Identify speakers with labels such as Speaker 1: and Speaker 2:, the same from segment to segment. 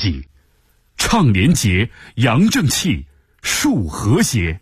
Speaker 1: 纪，倡廉洁、扬正气、树和谐。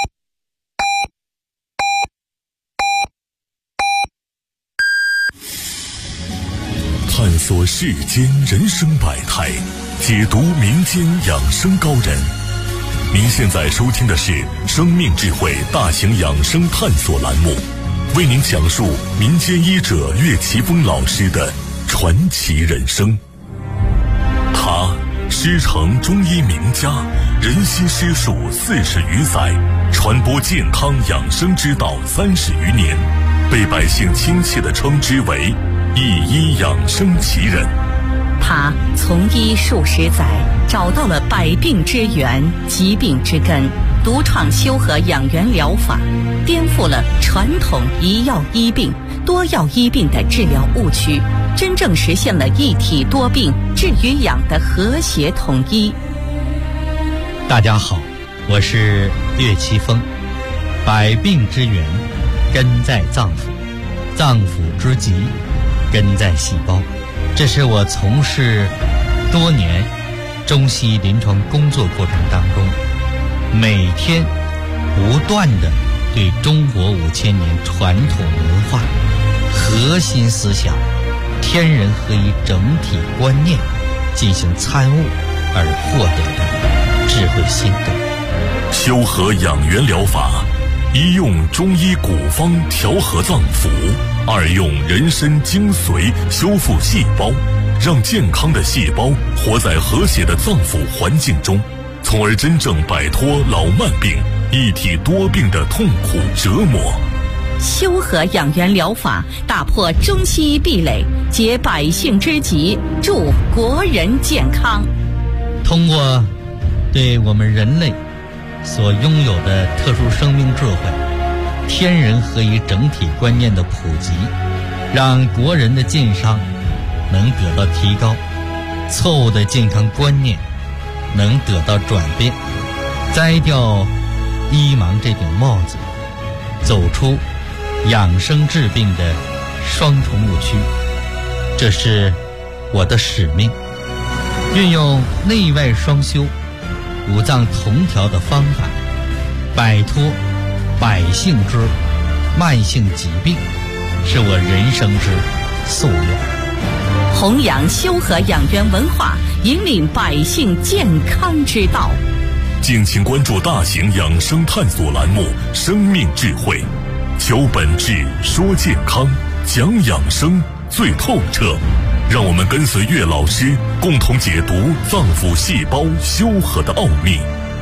Speaker 2: 探索世间人生百态，解读民间养生高人。您现在收听的是生命智慧大型养生探索栏目，为您讲述民间医者岳奇峰老师的传奇人生。他师承中医名家，人心师术40余载，传播健康养生之道30余年，被百姓亲切地称之为一医养生奇人。
Speaker 3: 他从医数十载，找到了百病之源、疾病之根，独创修和养元疗法，颠覆了传统一药医病、多药医病的治疗误区，真正实现了一体多病、治与养的和谐统一。
Speaker 4: 大家好，我是岳奇峰。百病之源根在脏腑，脏腑之疾根在细胞。这是我从事多年中西医临床工作过程当中，每天不断地对中国5000年传统文化、核心思想、天人合一整体观念进行参悟而获得的智慧心得。
Speaker 2: 修和养元疗法，一用中医古方调和脏腑，二用人参精髓修复细胞，让健康的细胞活在和谐的脏腑环境中，从而真正摆脱老慢病、一体多病的痛苦折磨。
Speaker 3: 修和养元疗法打破中西医壁垒，解百姓之急，助国人健康。
Speaker 4: 通过对我们人类所拥有的特殊生命智慧、天人合一整体观念的普及，让国人的健康能得到提高，错误的健康观念能得到转变，摘掉医盲这顶帽子，走出养生治病的双重误区。这是我的使命，运用内外双修、五脏同调的方法，摆脱百姓之慢性疾病，是我人生之夙愿。
Speaker 3: 弘扬修和养元文化，引领百姓健康之道。
Speaker 2: 敬请关注大型养生探索栏目《生命智慧》，求本质，说健康，讲养生最透彻。让我们跟随岳老师，共同解读脏腑细胞修和的奥秘。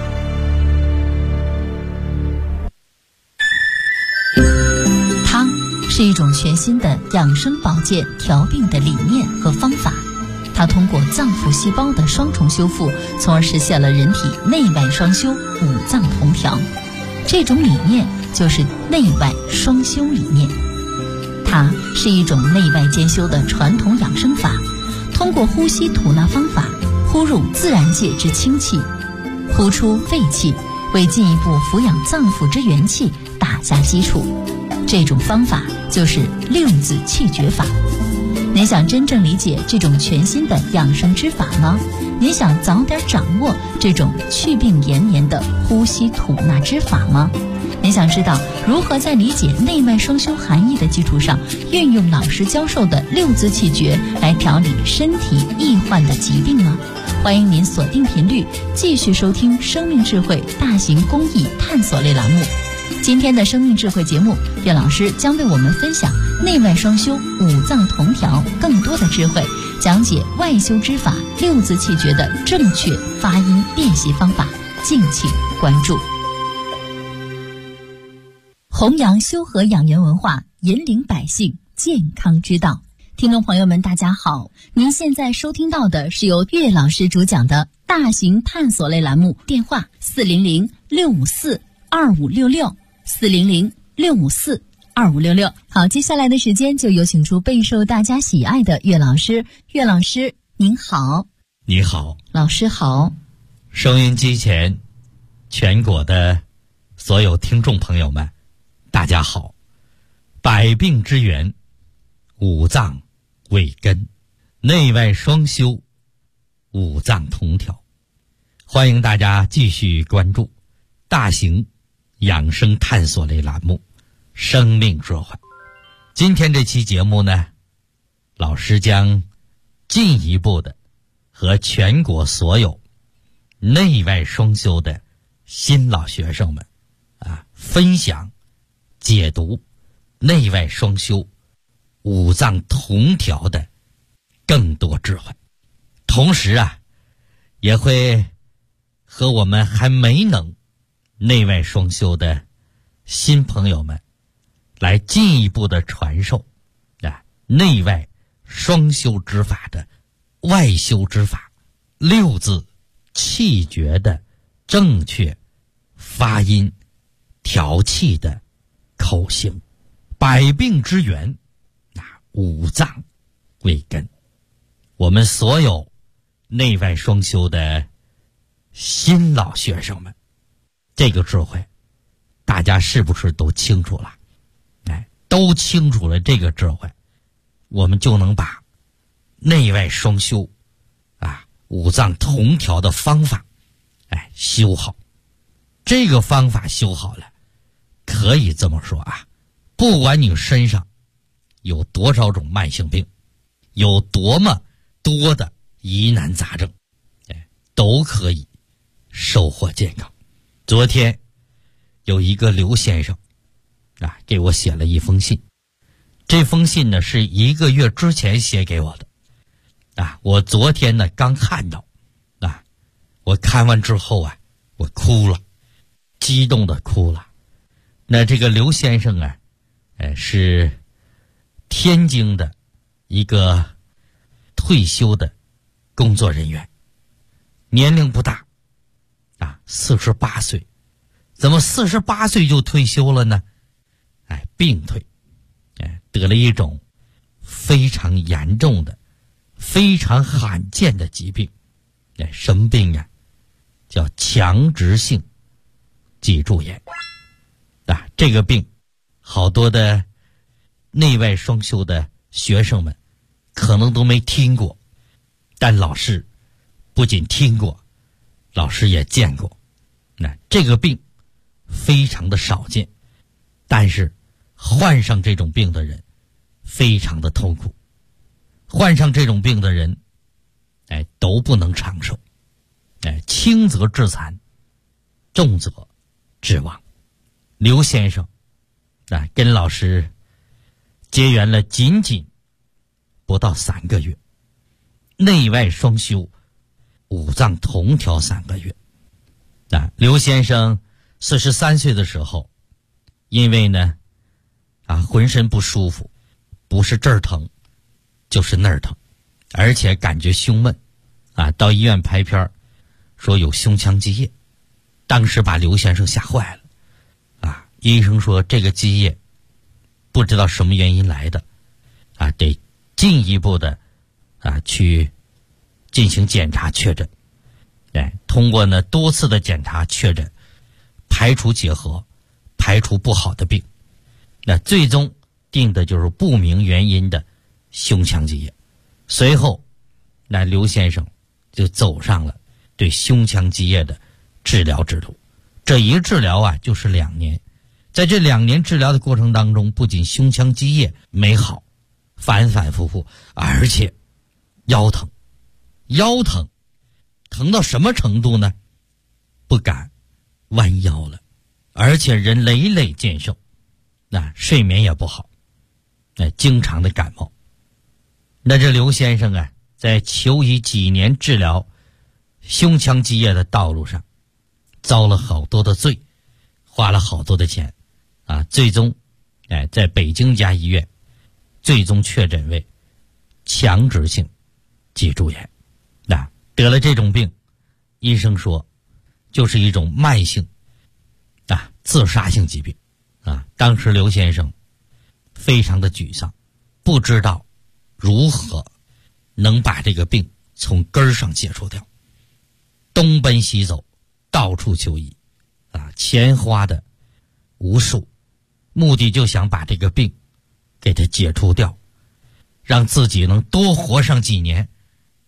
Speaker 5: 汤是一种全新的养生保健调病的理念和方法，它通过脏腑细胞的双重修复，从而实现了人体内外双修、五脏同调。这种理念就是内外双修理念。它是一种内外兼修的传统养生法，通过呼吸吐纳方法，呼入自然界之清气，呼出废气，为进一步抚养脏腑之元气打下基础。这种方法就是六字气诀法。您想真正理解这种全新的养生之法吗？您想早点掌握这种祛病延年的呼吸吐纳之法吗？您想知道如何在理解内外双修含义的基础上，运用老师教授的六字气诀来调理身体易患的疾病吗？欢迎您锁定频率，继续收听生命智慧大型公益探索类栏目。今天的生命智慧节目，岳老师将为我们分享内外双修、五脏同调更多的智慧，讲解外修之法六字气诀的正确发音练习方法，敬请关注。弘扬修和养元文化，引领百姓健康之道。听众朋友们大家好，您现在收听到的是由岳老师主讲的大型探索类栏目，电话400-654-2566，400-654-2566。好，接下来的时间就有请出备受大家喜爱的岳老师。岳老师您好。
Speaker 4: 你好。
Speaker 5: 老师好。
Speaker 4: 收音机前全国的所有听众朋友们大家好。百病之源，五脏为根，内外双修， 五脏同调。欢迎大家继续关注大型养生探索类栏目《生命智慧》。今天这期节目呢，老师将进一步的和全国所有内外双修的新老学生们分享解读内外双修五脏同调的更多智慧，同时也会和我们还没能内外双修的新朋友们来进一步的传授内外双修之法的外修之法六字气诀的正确发音调气的口型。百病之源五脏为根。我们所有内外双修的新老学生们，这个智慧大家是不是都清楚了？都清楚了这个智慧，我们就能把内外双修五脏同调的方法修好。这个方法修好了，可以这么说不管你身上有多少种慢性病，有多么多的疑难杂症，都可以收获健康。昨天有一个刘先生给我写了一封信，这封信呢是1个月之前写给我的我昨天呢刚看到我看完之后我哭了，激动的哭了。那这个刘先生是天津的一个退休的工作人员，年龄不大48岁。怎么48岁就退休了呢？病退，得了一种非常严重的非常罕见的疾病。什么病叫强直性脊柱炎。这个病好多的内外双修的学生们可能都没听过，但老师不仅听过，老师也见过。这个病非常的少见，但是患上这种病的人非常的痛苦，患上这种病的人都不能长寿，轻则致残，重则致亡。刘先生跟老师结缘了仅仅不到3个月，内外双修五脏同调3个月。刘先生43岁的时候，因为呢浑身不舒服，不是这儿疼就是那儿疼，而且感觉胸闷到医院拍片说有胸腔积液，当时把刘先生吓坏了医生说这个积液不知道什么原因来的得进一步的去进行检查确诊。通过呢多次的检查确诊，排除结核，排除不好的病，那最终定的就是不明原因的胸腔积液。随后刘先生就走上了对胸腔积液的治疗之路。这一治疗就是2年。在这2年治疗的过程当中，不仅胸腔积液没好，反反复复，而且腰疼疼到什么程度呢？不敢弯腰了，而且人累累健寿，睡眠也不好，经常的感冒。那这刘先生在求医几年治疗胸腔积液的道路上遭了好多的罪，花了好多的钱最终在北京一家医院最终确诊为强直性脊柱炎。得了这种病，医生说就是一种慢性自杀性疾病当时刘先生非常的沮丧，不知道如何能把这个病从根儿上解除掉，东奔西走，到处求医钱花的无数，目的就想把这个病给它解除掉，让自己能多活上几年，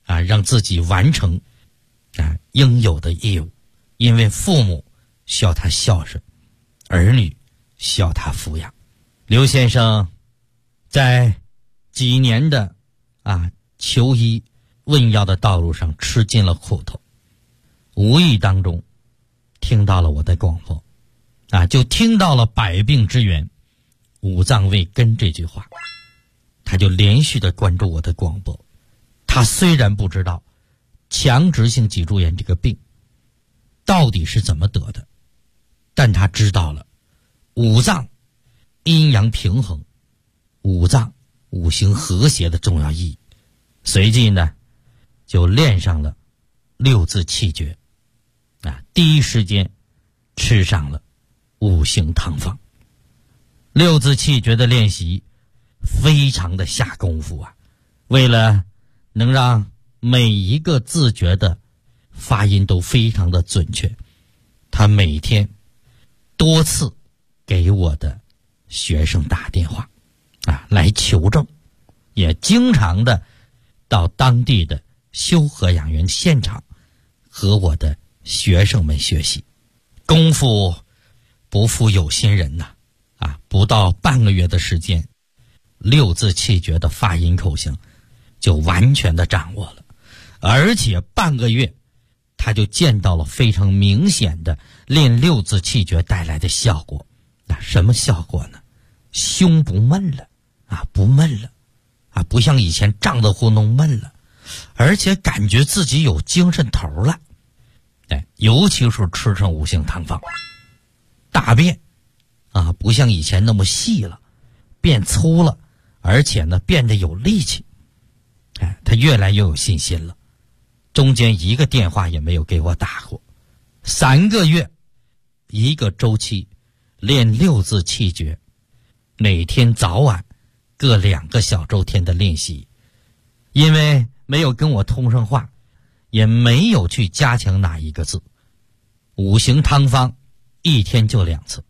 Speaker 4: 让自己完成应有的义务，因为父母需要他孝顺，儿女需要他抚养。刘先生在几年的求医问药的道路上吃尽了苦头，无意当中听到了我的广播就听到了百病之源五脏未根这句话，他就连续的关注我的广播。他虽然不知道强直性脊柱炎这个病到底是怎么得的，但他知道了五脏阴阳平衡，五脏五行和谐的重要意义，随即呢就练上了六字气诀第一时间吃上了五行汤方。六字气诀的练习非常的下功夫为了能让每一个字诀的发音都非常的准确，他每天多次给我的学生打电话来求证，也经常的到当地的修和养元现场和我的学生们学习。功夫不负有心人不到半个月的时间，六字气诀的发音口型就完全的掌握了，而且半个月他就见到了非常明显的练六字气诀带来的效果。什么效果呢？胸不闷了不闷了不像以前胀得糊弄闷了，而且感觉自己有精神头了。尤其是吃上五行汤方，大便不像以前那么细了，变粗了，而且呢变得有力气。他越来越有信心了，中间一个电话也没有给我打过。3个月一个周期练六字气诀，每天早晚各2个小周天的练习。因为没有跟我通上话，也没有去加强哪一个字，五行汤方一天就2次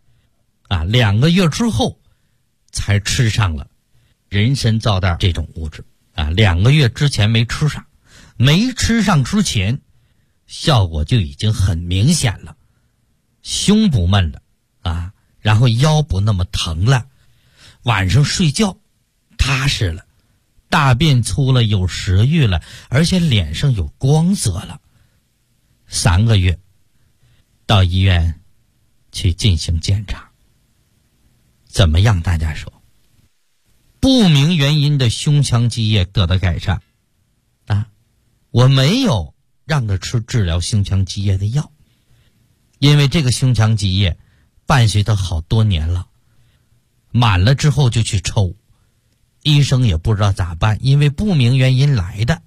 Speaker 4: 2个月之后才吃上了人参皂苷这种物质2个月之前没吃上，没吃上之前效果就已经很明显了，胸不闷了然后腰不那么疼了，晚上睡觉踏实了，大便粗了，有食欲了，而且脸上有光泽了。3个月到医院去进行检查，怎么样？大家说不明原因的胸腔积液得到改善我没有让他吃治疗胸腔积液的药，因为这个胸腔积液伴随他好多年了，满了之后就去抽，医生也不知道咋办，因为不明原因来的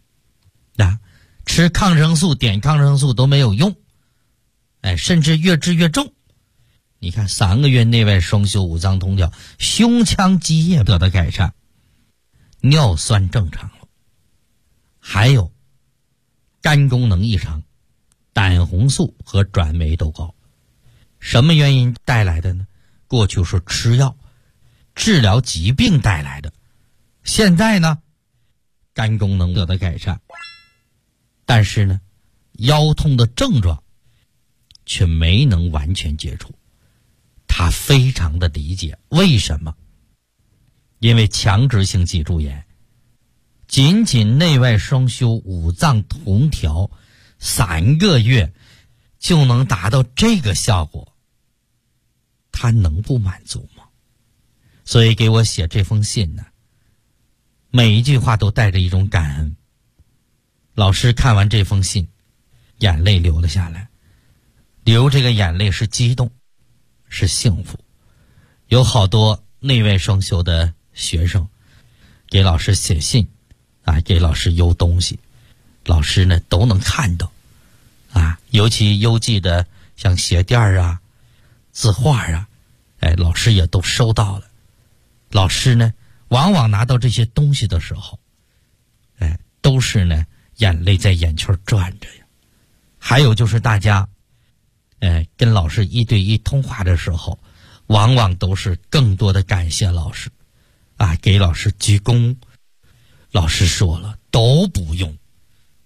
Speaker 4: 吃抗生素点抗生素都没有用甚至越治越重。你看3个月内外双修五脏通调，胸腔积液得到改善，尿酸正常了，还有肝功能异常，胆红素和转酶都高。什么原因带来的呢？过去是吃药治疗疾病带来的，现在呢肝功能得到改善，但是呢腰痛的症状却没能完全解除。他非常的理解为什么，因为强直性脊柱炎仅仅内外双修五脏同调3个月就能达到这个效果，他能不满足吗？所以给我写这封信呢，每一句话都带着一种感恩。老师看完这封信，眼泪流了下来，流这个眼泪是激动，是幸福。有好多内外双修的学生给老师写信给老师邮东西，老师呢都能看到尤其邮寄的像鞋垫字画老师也都收到了。老师呢往往拿到这些东西的时候都是呢眼泪在眼圈转着呀。还有就是大家跟老师1对1通话的时候，往往都是更多的感谢老师给老师鞠躬。老师说了都不用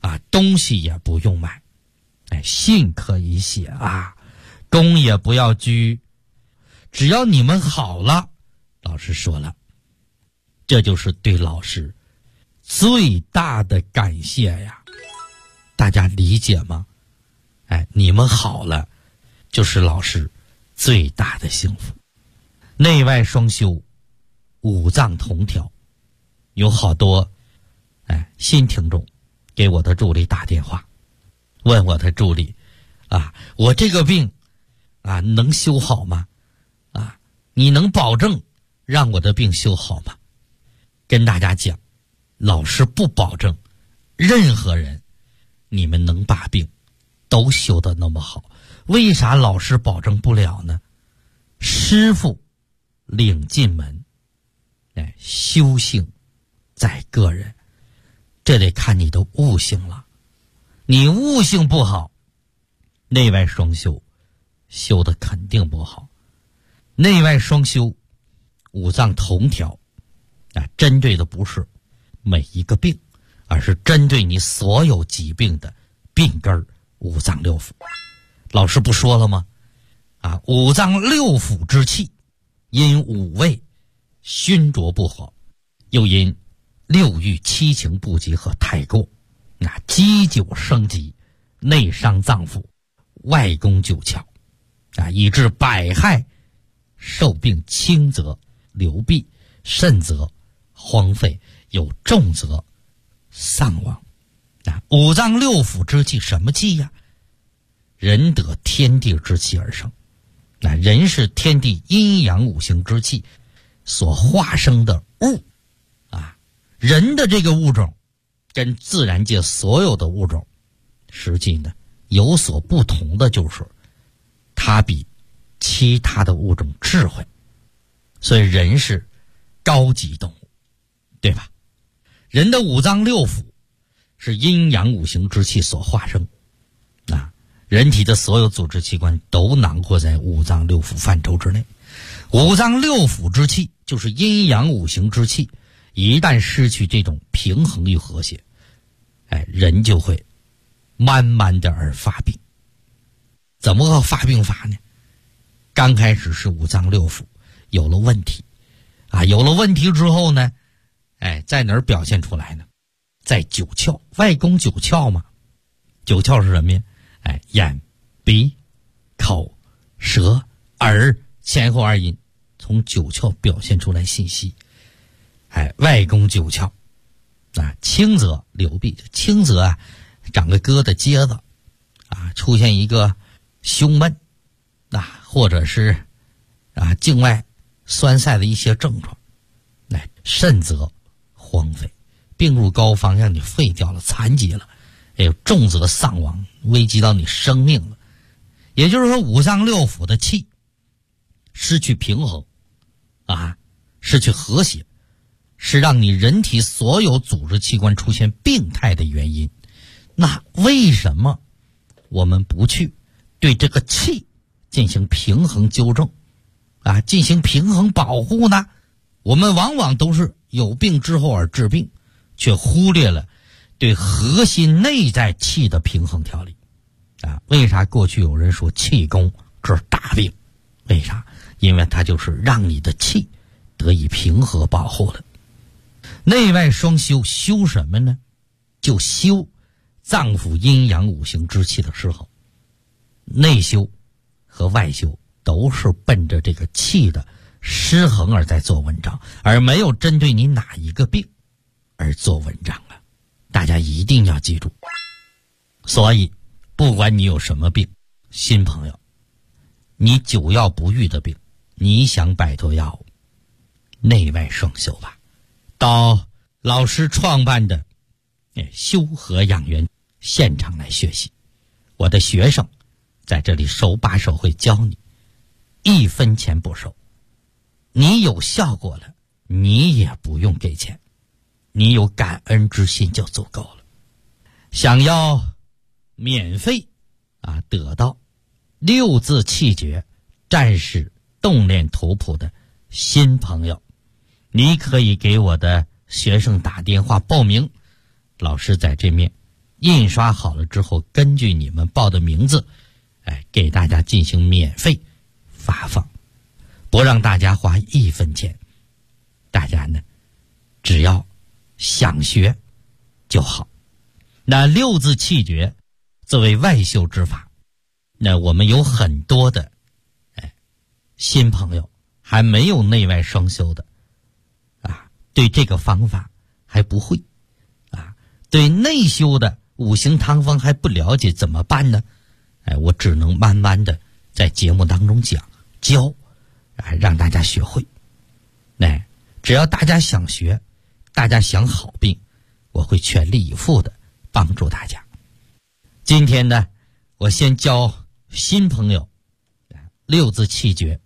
Speaker 4: 东西也不用买，信可以写功也不要居，只要你们好了，老师说了，这就是对老师最大的感谢呀。大家理解吗？你们好了，就是老师最大的幸福。内外双修，五脏同调。有好多新听众给我的助理打电话，问我的助理我这个病能修好吗？你能保证让我的病修好吗？跟大家讲，老师不保证任何人你们能把病都修得那么好。为啥老师保证不了呢？师父领进门，修行在个人，这得看你的悟性了。你悟性不好，内外双修修得肯定不好。内外双修，五脏同调，针对的不是每一个病，而是针对你所有疾病的病根五脏六腑。老师不说了吗？五脏六腑之气，因五味熏灼不和，又因六欲七情不及和太过，积久生疾，内伤脏腑，外攻九窍，以致百害受病轻则流弊，甚则荒废，有重则丧亡。五脏六腑之气什么气呀？人得天地之气而生，人是天地阴阳五行之气所化生的物人的这个物种跟自然界所有的物种实际呢有所不同的，就是它比其他的物种智慧，所以人是高级动物，对吧？人的五脏六腑是阴阳五行之气所化生人体的所有组织器官都囊括在五脏六腑范畴之内。五脏六腑之气就是阴阳五行之气，一旦失去这种平衡与和谐，人就会慢慢的而发病。怎么个发病法呢？刚开始是五脏六腑有了问题有了问题之后呢，在哪儿表现出来呢？在九窍，外攻九窍嘛。九窍是什么呀？眼、鼻、口、舌、耳，前后二阴，从九窍表现出来信息。外攻九窍轻则流弊，轻则长个疙瘩疖子出现一个胸闷或者是境外栓塞的一些症状，甚则荒废，病入膏肓，让你废掉了，残疾了，重则丧亡，危及到你生命了。也就是说，五脏六腑的气失去平衡失去和谐，是让你人体所有组织器官出现病态的原因。那为什么我们不去对这个气进行平衡纠正进行平衡保护呢？我们往往都是有病之后而治病，却忽略了对核心内在气的平衡调理为啥过去有人说气功这是大病？为啥？因为它就是让你的气得以平和保护了。内外双修，修什么呢？就修脏腑阴阳五行之气的失衡。内修和外修都是奔着这个气的失衡而在做文章，而没有针对你哪一个病而做文章大家一定要记住。所以不管你有什么病，新朋友，你久药不愈的病，你想摆脱药物，内外双修吧。到老师创办的修和养元现场来学习，我的学生在这里手把手会教你，1分钱不收。你有效果了，你也不用给钱，你有感恩之心就足够了。想要免费得到6字气诀战士动练图谱的新朋友，你可以给我的学生打电话报名，老师在这面印刷好了之后，根据你们报的名字，给大家进行免费发放，不让大家花1分钱。大家呢，只要想学就好。那六字气诀作为外修之法，那我们有很多的新朋友还没有内外双修的对这个方法还不会对内修的五行汤方还不了解，怎么办呢？我只能慢慢的在节目当中教让大家学会。只要大家想学，大家想好病，我会全力以赴的帮助大家。今天呢，我先教新朋友六字气诀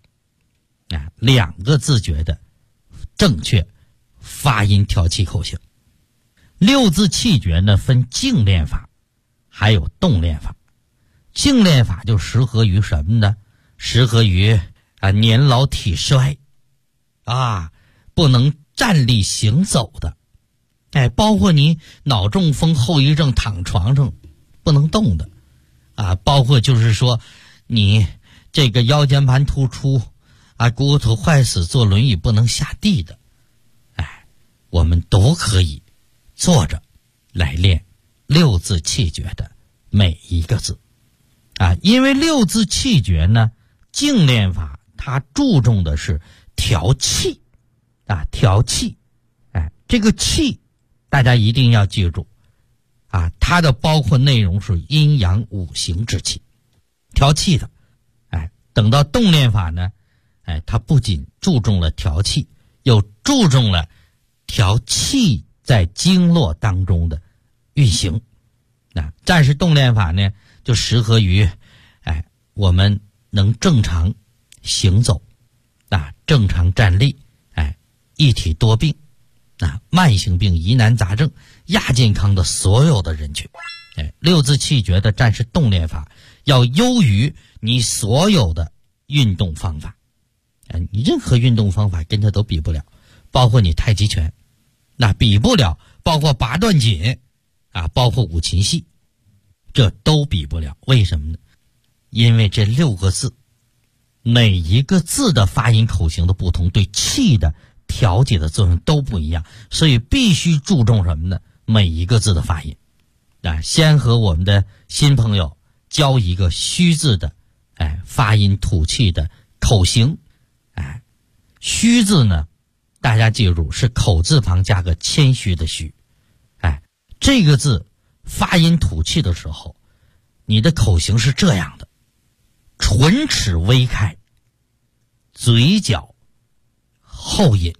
Speaker 4: 2个字诀的正确发音调气口型。六字气诀呢，分静练法还有动练法。静练法就适合于什么呢？适合于年老体衰不能站立行走的，包括你脑中风后遗症躺床上不能动的包括就是说你这个腰间盘突出骨头坏死坐轮椅不能下地的，我们都可以坐着来练六字气诀的每一个字因为六字气诀呢，静练法它注重的是调气调气这个气大家一定要记住它的包括内容是阴阳五行之气，调气的等到动练法呢它不仅注重了调气，又注重了调气在经络当中的运行。战士动练法呢，就适合于我们能正常行走正常站立一体多病慢性病疑难杂症亚健康的所有的人群。六字气诀的战士动练法要优于你所有的运动方法你任何运动方法跟它都比不了，包括你太极拳比不了，包括拔段锦包括五禽戏，这都比不了。为什么呢？因为这6个字每一个字的发音口型的不同，对气的调节的作用都不一样，所以必须注重什么呢？每一个字的发音先和我们的新朋友教一个虚字的发音吐气的口型虚字呢，大家记住是口字旁加个谦虚的虚这个字发音吐气的时候，你的口型是这样的：唇齿微开，嘴角后引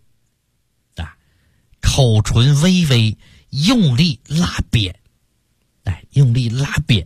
Speaker 4: 口唇微微用力拉扁用力拉扁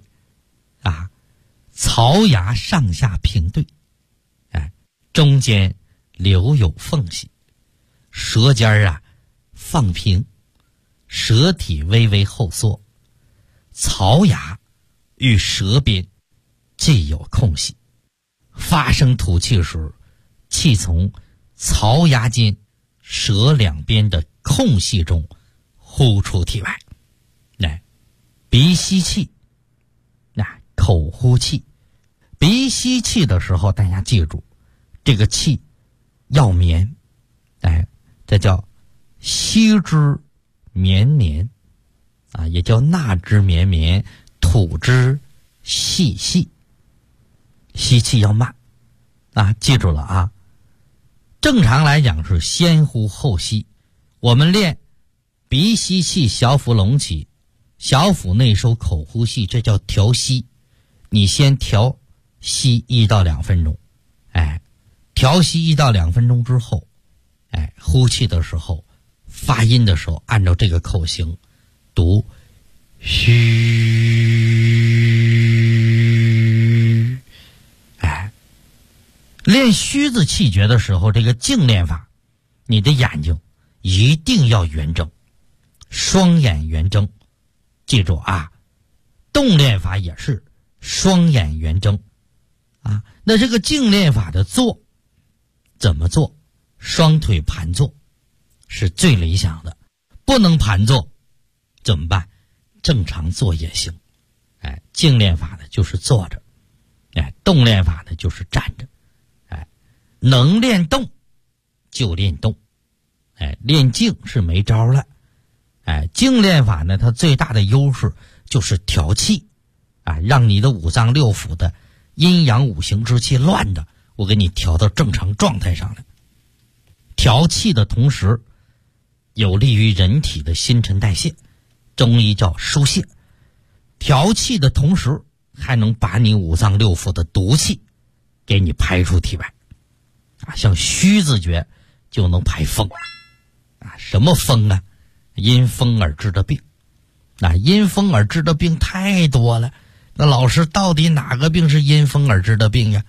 Speaker 4: 槽牙上下平对中间留有缝隙，舌尖放平，舌体微微后缩，槽牙与舌边既有空隙，发声吐气时，气从槽牙间舌两边的空隙中呼出体外。鼻吸气口呼气。鼻吸气的时候，大家记住这个气要绵这叫吸之绵绵也叫纳之绵绵，吐之细细。吸气要慢记住了正常来讲是先呼后吸，我们练鼻吸气，小腹隆起，小腹内收，口呼气，这叫调息。你先调息1到2分钟调息1到2分钟之后呼气的时候，发音的时候按照这个口型读虚。练虚字气诀的时候，这个静练法，你的眼睛一定要圆睁，双眼圆睁。记住动练法也是双眼圆睁那这个静练法的坐怎么做？双腿盘坐是最理想的，不能盘坐怎么办？ 正常做也行。静练法呢就是坐着，动练法呢就是站着。能练动就练动，练静是没招了。静练法呢，它最大的优势就是调气，让你的五脏六腑的阴阳五行之气乱的，我给你调到正常状态上来。调气的同时，有利于人体的新陈代谢，中医叫疏泄。调气的同时，还能把你五脏六腑的毒气给你排出体外。像虚字诀就能排风。什么风啊？因风而致的病。因风而致的病太多了，那老师到底哪个病是因风而致的病呀？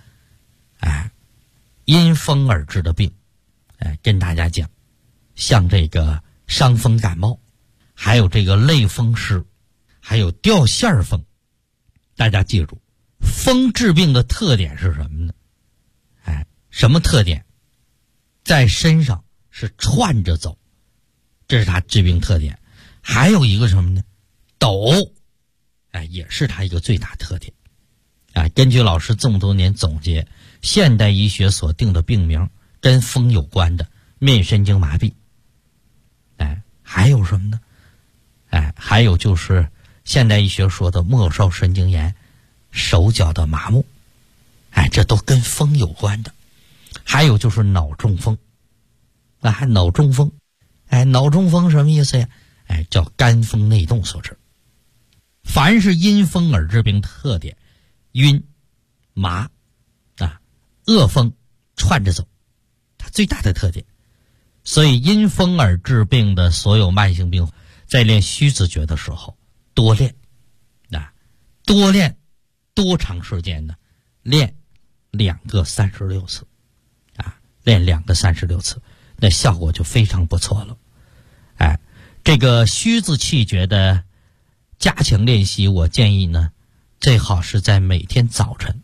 Speaker 4: 因风而致的病，跟大家讲，像这个伤风感冒，还有这个类风湿，还有掉线风。大家记住，风治病的特点是什么呢？什么特点？在身上是串着走，这是它治病特点。还有一个什么呢？抖，也是它一个最大特点。根据老师这么多年总结，现代医学所定的病名跟风有关的，面神经麻痹。还有什么呢？还有就是现代医学说的末梢神经炎、手脚的麻木，这都跟风有关的。还有就是脑中风，脑中风，脑中风什么意思呀？叫肝风内动所致。凡是因风而致病特点，晕、麻、恶风串着走，它最大的特点。所以因风而致病的所有慢性病，在练虚字诀的时候多练，多练多长时间呢？练2个36次，练2个36次，那效果就非常不错了。这个虚字气诀的加强练习，我建议呢，最好是在每天早晨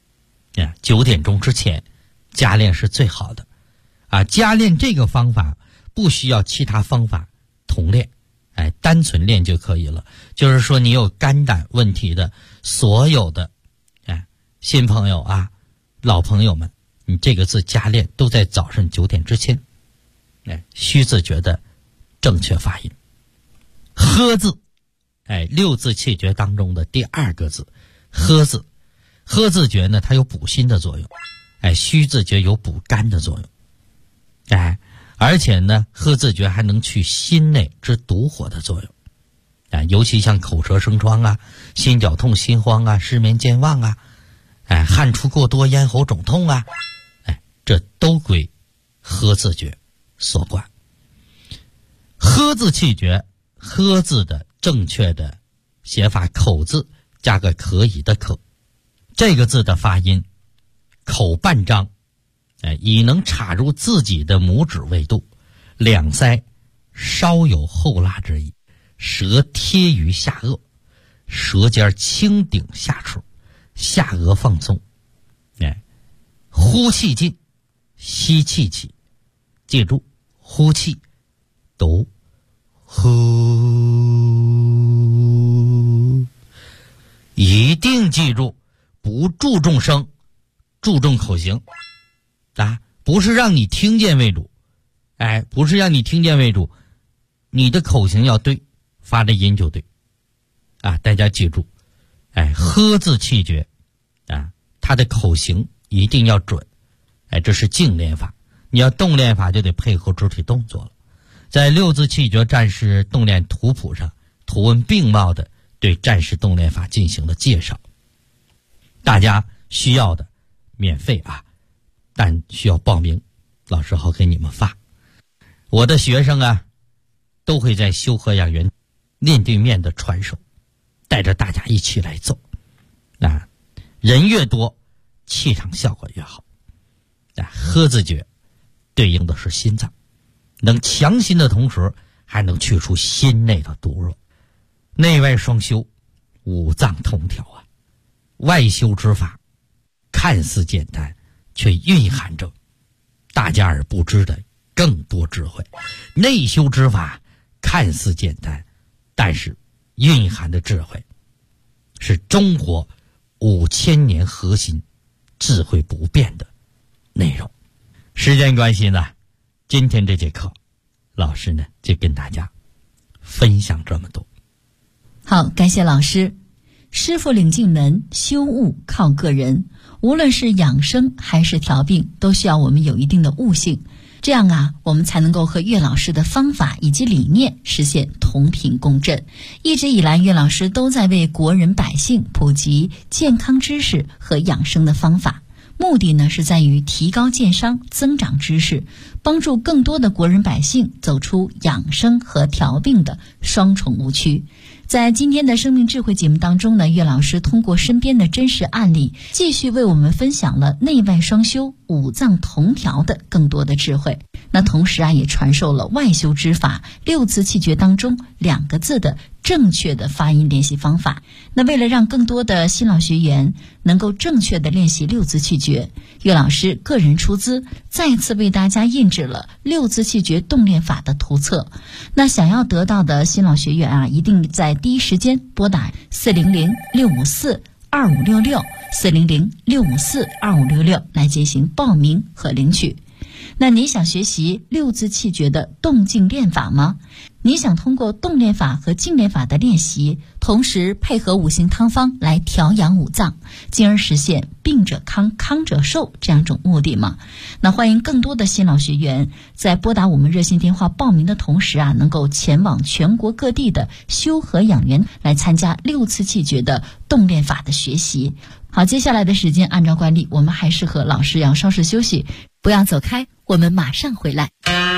Speaker 4: 9点钟之前加练是最好的。加练这个方法不需要其他方法同练，单纯练就可以了。就是说你有肝胆问题的所有的新朋友老朋友们，你这个字加练都在早上9点之前。虚字诀的正确发音，呵字，6字气诀当中的第2个字，呵字。呵字诀呢，它有补心的作用，虚字诀有补肝的作用。而且呢，呵字诀还能去心内之毒火的作用。尤其像口舌生疮心绞痛、心慌失眠健忘汗出过多、咽喉肿痛这都归呵字诀所管。呵字气诀，呵字的正确的写法，口字加个可以的可，这个字的发音口半张，以能插入自己的拇指为度，两腮稍有后拉之意，舌贴于下颚，舌尖轻顶下齿，下颚放松。呼气进，吸气起，记住呼气读呼，一定记住不注重声，注重口型不是让你听见为主，不是让你听见为主，你的口型要对，发的音就对大家记住呵字气诀它的口型一定要准，这是静练法。你要动练法就得配合肢体动作了。在6字气诀战士动练图谱上，图文并茂的对战士动练法进行了介绍，大家需要的免费但需要报名，老师好给你们发。我的学生都会在修和养元面对面的传授，带着大家一起来做人越多气场效果越好。呵字诀对应的是心脏，能强心的同时还能去除心内的毒热，内外双修，五脏同调外修之法看似简单，却蕴含着大家而不知的更多智慧。内修之法看似简单，但是蕴含的智慧，是中国5000年核心智慧不变的内容。时间关系呢，今天这节课老师呢就跟大家分享这么多。
Speaker 5: 好，感谢老师。师傅领进门，修悟靠个人。无论是养生还是调病，都需要我们有一定的悟性，这样啊，我们才能够和岳老师的方法以及理念实现同频共振。一直以来，岳老师都在为国人百姓普及健康知识和养生的方法，目的呢是在于提高健商、增长知识，帮助更多的国人百姓走出养生和调病的双重误区。在今天的生命智慧节目当中呢，岳老师通过身边的真实案例，继续为我们分享了内外双修、五脏同调的更多的智慧。那同时啊，也传授了外修之法6字气诀当中2个字的正确的发音练习方法。那为了让更多的新老学员能够正确的练习6字气诀，岳老师个人出资再次为大家印制了6字气诀动练法的图册。那想要得到的新老学员啊，一定在第一时间拨打400-654-2566，400-654-2566来进行报名和领取。那你想学习6字气诀的动静练法吗？你想通过动练法和静练法的练习，同时配合5行汤方来调养五脏，进而实现病者康、康者寿这样一种目的吗？那欢迎更多的新老学员在拨打我们热线电话报名的同时啊，能够前往全国各地的修和养元来参加6字气诀的动练法的学习。好，接下来的时间按照惯例，我们还是和老师要稍事休息，不要走开，我们马上回来。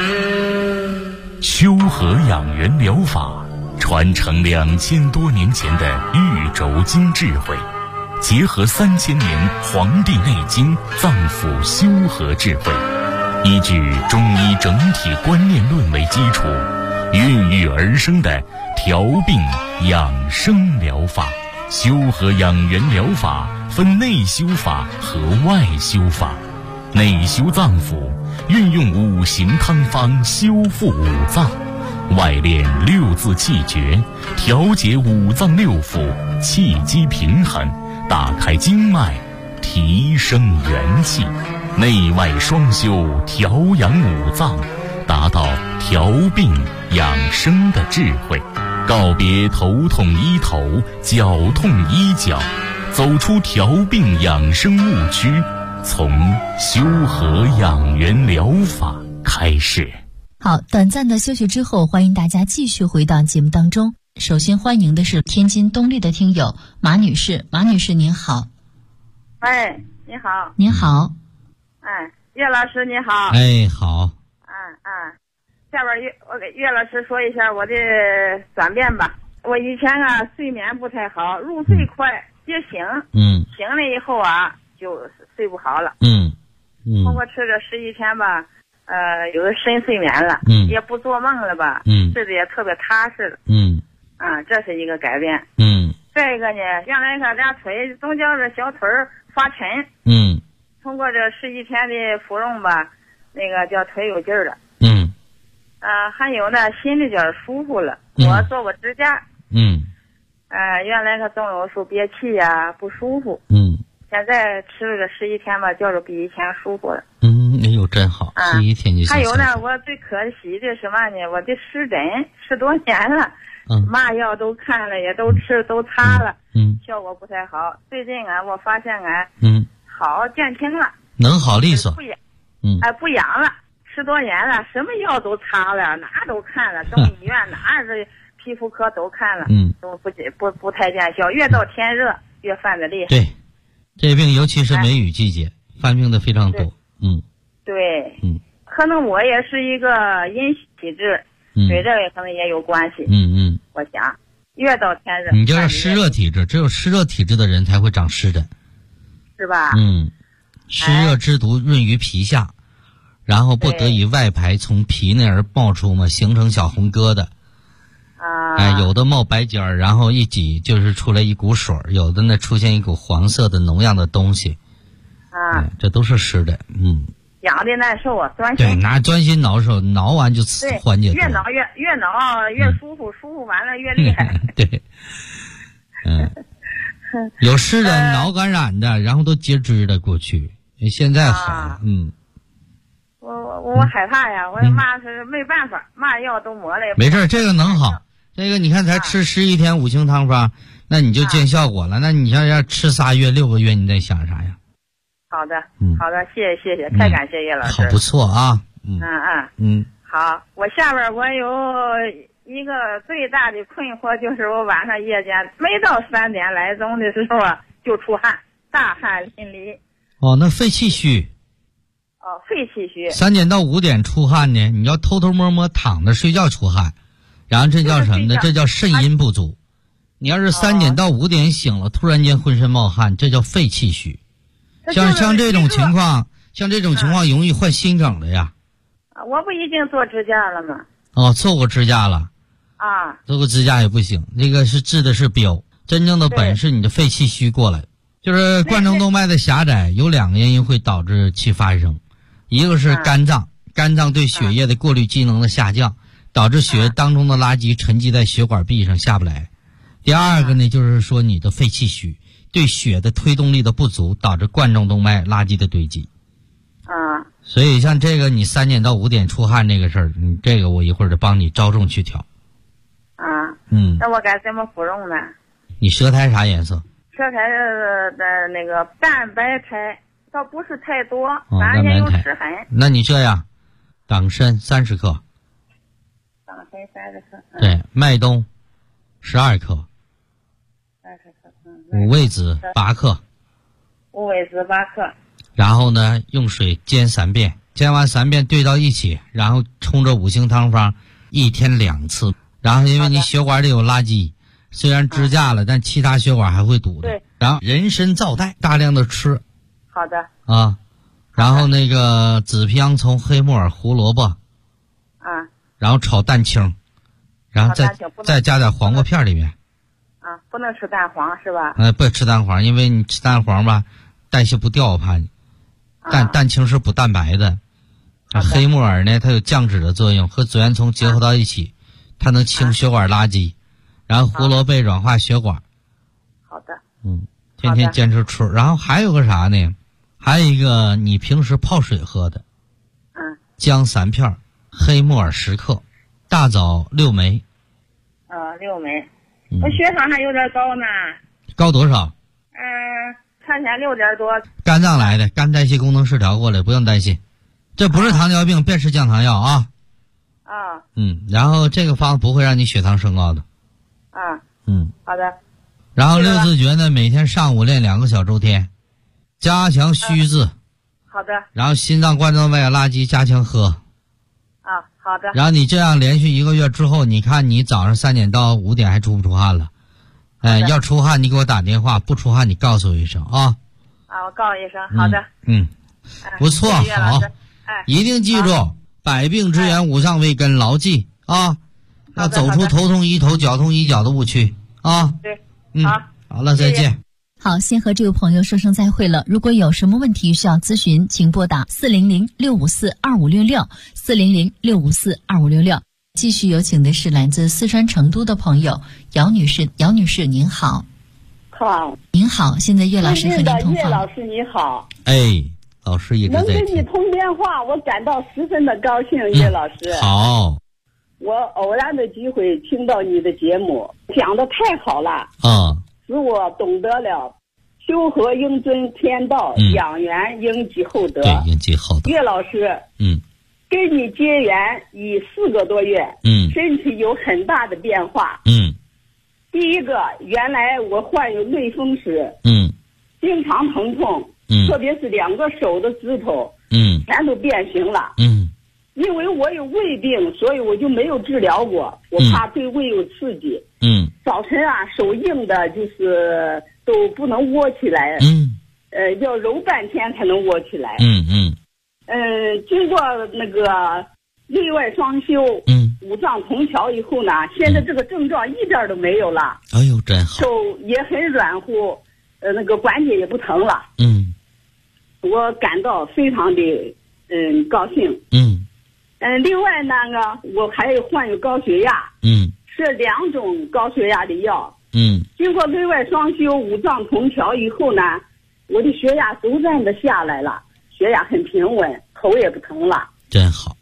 Speaker 1: 修和养元疗法传承2000多年前的玉轴经智慧，结合3000年《黄帝内经》脏腑修和智慧，依据中医整体观念论为基础，孕育而生的调病养生疗法。修和养元疗法分内修法和外修法。内修脏腑，运用5行汤方修复五脏；外练6字气诀，调节五脏六腑，气机平衡，打开经脉，提升元气。内外双修，调养五脏，达到调病养生的智慧。告别头痛医头，脚痛医脚，走出调病养生误区，从修和养元疗法开始。
Speaker 5: 好，短暂的休息之后，欢迎大家继续回到节目当中。首先欢迎的是天津东丽的听友马女士。马女士您好。
Speaker 6: 哎，你好。
Speaker 5: 您好。
Speaker 6: 哎，岳老师你好。
Speaker 4: 哎，好。
Speaker 6: 下边我给岳老师说一下我的转变吧。我以前啊睡眠不太好，入睡快，接醒，醒了以后啊就睡不好了。通过吃了11天吧，有个深睡眠了，也不做梦了吧，睡得也特别踏实了。这是一个改变。再一个呢，原来个俩腿总觉着小腿发沉。通过这11天的服用吧，那个叫腿有劲儿了。还有呢，心里边舒服了。我做过指甲。原来个总有说憋气呀，不舒服。现在吃了这11天吧，觉着比以前舒服了。
Speaker 4: 哎呦，真好！11天就行。
Speaker 6: 还有呢，我最可惜的是嘛呢？我的湿疹10多年了，麻药都看了，也都吃都擦了，效果不太好。最近啊，我发现好减轻了，
Speaker 4: 能好利索。
Speaker 6: 不痒了。10多年了，什么药都擦了，哪都看了，中医院哪是皮肤科都看了，都不太见效。越到天热越犯的厉害。对，
Speaker 4: 这病尤其是梅雨季节，犯病的非常多。
Speaker 6: 对，可能我也是一个阴体质，对这个可能也有关系。我想越到天热，
Speaker 4: 你就是湿热体质，只有湿热体质的人才会长湿疹，
Speaker 6: 是吧？
Speaker 4: 湿热之毒润于皮下。然后不得已外排从皮内而冒出嘛，形成小红疙瘩。有的冒白尖儿，然后一挤就是出来一股水，有的呢出现一股黄色的脓样的东西。这都是湿的。
Speaker 6: 痒的难受啊，钻心。
Speaker 4: 对，拿钻心挠手，挠完就缓解。
Speaker 6: 越挠越舒服，舒服完了越厉害。
Speaker 4: 对，有湿的、脑感染的，然后都截肢的过去，现在好。
Speaker 6: 我害怕呀，我妈是没办法，嘛药都抹了。
Speaker 4: 没事，这个能好。这个你看才吃11天5清汤方，那你就见效果了。那你要吃3月6个月，你在想啥呀？
Speaker 6: 好的，好的，谢谢，太感谢叶老师。
Speaker 4: 好不错啊。
Speaker 6: 好，我下边我有一个最大的困惑，就是我晚上夜间没到3点来钟的时候就出汗，大汗淋漓。
Speaker 4: 那肺气虚。
Speaker 6: 肺气虚。
Speaker 4: 3点到5点出汗呢，你要偷偷摸摸躺着睡觉出汗，然后这叫什么呢？这叫肾阴不足。你要是3点到5点醒了，突然间浑身冒汗，这叫肺气虚。像这种情况，容易患心梗的呀。
Speaker 6: 我不已经做支架了吗？
Speaker 4: 做过支架了。做过支架也不行，这个是治的是标，真正的本是你的肺气虚过来。就是冠状动脉的狭窄，有2个原因会导致其发生，一个是肝脏对血液的过滤机能的下降，导致血液当中的垃圾沉积在血管壁上下不来。第二个呢，就是说你的肺气虚，对血的推动力的不足，导致冠状动脉垃圾的堆积。所以像这个你3点到5点出汗这个事儿，你这个我一会儿就帮你着重去调。
Speaker 6: 那我该怎么服用呢？
Speaker 4: 你舌苔啥颜色？
Speaker 6: 舌苔的那个淡白苔，倒不是太多，反正也有齿痕。
Speaker 4: 那你这样，党参30克。
Speaker 6: 党参30克。
Speaker 4: 对，麦冬12克。五味子8克。
Speaker 6: 五味子8克。
Speaker 4: 然后呢，用水煎3遍，煎完3遍兑到一起，然后冲着5清汤方，1天2次。然后因为你血管里有垃圾，虽然支架了，但其他血管还会堵的。
Speaker 6: 对。
Speaker 4: 然后人参皂苷大量的吃。
Speaker 6: 好的。
Speaker 4: 然后那个紫皮洋葱、黑木耳、胡萝卜。然后炒蛋清，然后再加点黄瓜片里面。
Speaker 6: 不能吃蛋黄是吧？
Speaker 4: 不吃蛋黄，因为你吃蛋黄吧，代谢不掉，我怕你。蛋清是补蛋白的。黑木耳呢，它有降脂的作用，和紫圆葱结合到一起，它能清血管垃圾。然后胡萝卜软化血管。
Speaker 6: 好的。
Speaker 4: 天天坚持吃。然后还有个啥呢？还有一个你平时泡水喝的。姜3片，黑木耳10克，大枣6枚。
Speaker 6: 6枚。我血糖还有点高呢。
Speaker 4: 高多少？
Speaker 6: 3天6点多。
Speaker 4: 肝脏来的，肝代谢功能失调过来，不用担心。这不是糖尿病，别吃降糖药啊。然后这个方子不会让你血糖升高的。
Speaker 6: 好的。
Speaker 4: 然后6字诀呢，每天上午练2个小周天，加强虚字。
Speaker 6: 好的。
Speaker 4: 然后心脏冠状动脉垃圾加强喝。
Speaker 6: 好的。
Speaker 4: 然后你这样连续1个月之后，你看你早上3点到5点还出不出汗了？要出汗你给我打电话，不出汗你告诉我一声啊。
Speaker 6: 我告诉一声。好的。
Speaker 4: 不错，好。一定记住，百病之源五脏为根，牢记啊！要走出头痛医头、脚痛医脚的误区啊！
Speaker 6: 对。
Speaker 4: 好了，再见。
Speaker 5: 好，先和这位朋友说声再会了。如果有什么问题需要咨询，请拨打400-654-2566，400-654-2566。继续有请的是来自四川成都的朋友姚女士。姚女士您好。
Speaker 7: 好。
Speaker 5: 您好，现在岳老师和您通话。
Speaker 7: 岳老师你好。
Speaker 4: 老师一直在听。
Speaker 7: 能跟你通电话，我感到十分的高兴，岳老师。
Speaker 4: 好。
Speaker 7: 我偶然的机会听到你的节目，讲得太好了。使我懂得了修和应遵天道，养元应积厚德。
Speaker 4: 对，应积厚德。
Speaker 7: 岳老师，跟你结缘已4个多月，身体有很大的变化。第一个，原来我患有类风湿，经常疼痛，特别是2个手的指头，全都变形了。因为我有胃病，所以我就没有治疗过，我怕对胃有刺激。早晨手硬的，就是都不能窝起来。要揉半天才能窝起来。经过那个内外双修，五脏同调以后呢，现在这个症状一点都没有了。
Speaker 4: 哎呦，真好。
Speaker 7: 手也很软乎，那个关节也不疼了。我感到非常的高兴。另外呢我还有患有高血压。吃2种高血压的药。经过内外双修五脏同调以后呢，我的血压逐渐的下来了，血压很平稳，头也不疼了。
Speaker 4: 真好。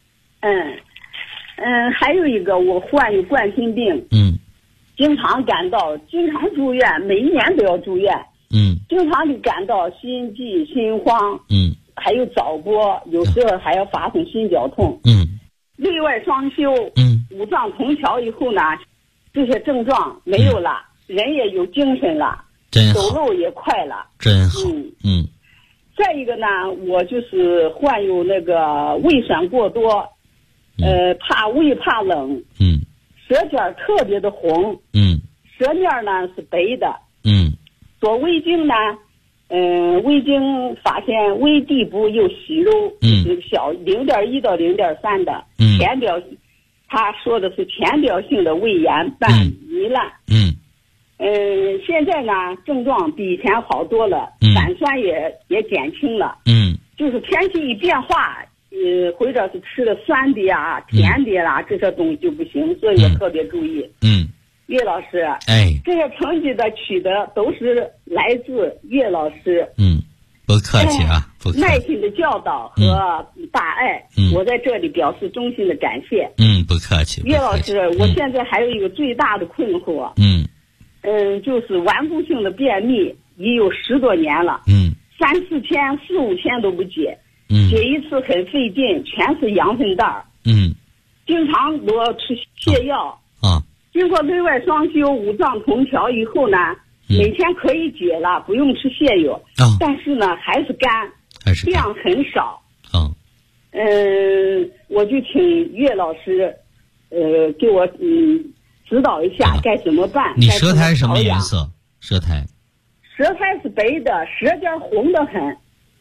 Speaker 7: 还有一个我患有冠心病。经常住院，每一年都要住院。经常的感到心悸、心慌。还有早搏，有时候还要发生心绞痛。内外双修，五脏同调以后呢，这些症状没有了，人也有精神了，
Speaker 4: 真好，
Speaker 7: 走路也快了，
Speaker 4: 真好。
Speaker 7: 再一个呢，我就是患有那个胃酸过多，怕胃怕冷，舌尖特别的红，舌面呢是白的，做胃镜呢，胃镜发现胃底部有息肉，小0.1到0.3的，浅表，他说的是浅表性的胃炎伴糜烂。现在呢症状比以前好多了，胆酸也减轻了。就是天气一变化，或者是吃的酸的呀、甜的啦，这些东西就不行，所以我特别注意。岳老师，这些成绩的取得都是来自岳老师。
Speaker 4: 不客气啊，不客气。
Speaker 7: 耐心的教导和大爱，我在这里表示衷心的感谢。
Speaker 4: 不客气。
Speaker 7: 岳老师，我现在还有一个最大的困惑。就是顽固性的便秘，已有10多年了。3、4天、4、5天都不解。解一次很费劲，全是羊粪蛋儿。经常都要吃泻药。经过内外双修五脏同调以后呢，每天可以解了，不用吃泻药。但是呢还是干，量很少。我就请岳老师给我指导一下该怎么办。
Speaker 4: 你舌苔什么颜色？舌苔
Speaker 7: 是白的，舌尖红得很。